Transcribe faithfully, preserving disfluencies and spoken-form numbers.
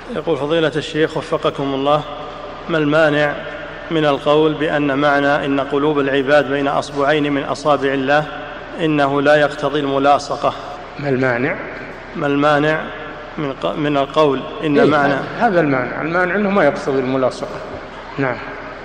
يقول فضيلة الشيخ وفقكم الله، ما المانع من القول بأن معنى إن قلوب العباد بين أصبعين من أصابع الله إنه لا يقتضي الملاصقة؟ ما المانع؟ ما المانع من من القول إن إيه معنى هذا المانع؟ المانع أنه ما يقتضي الملاصقة. نعم.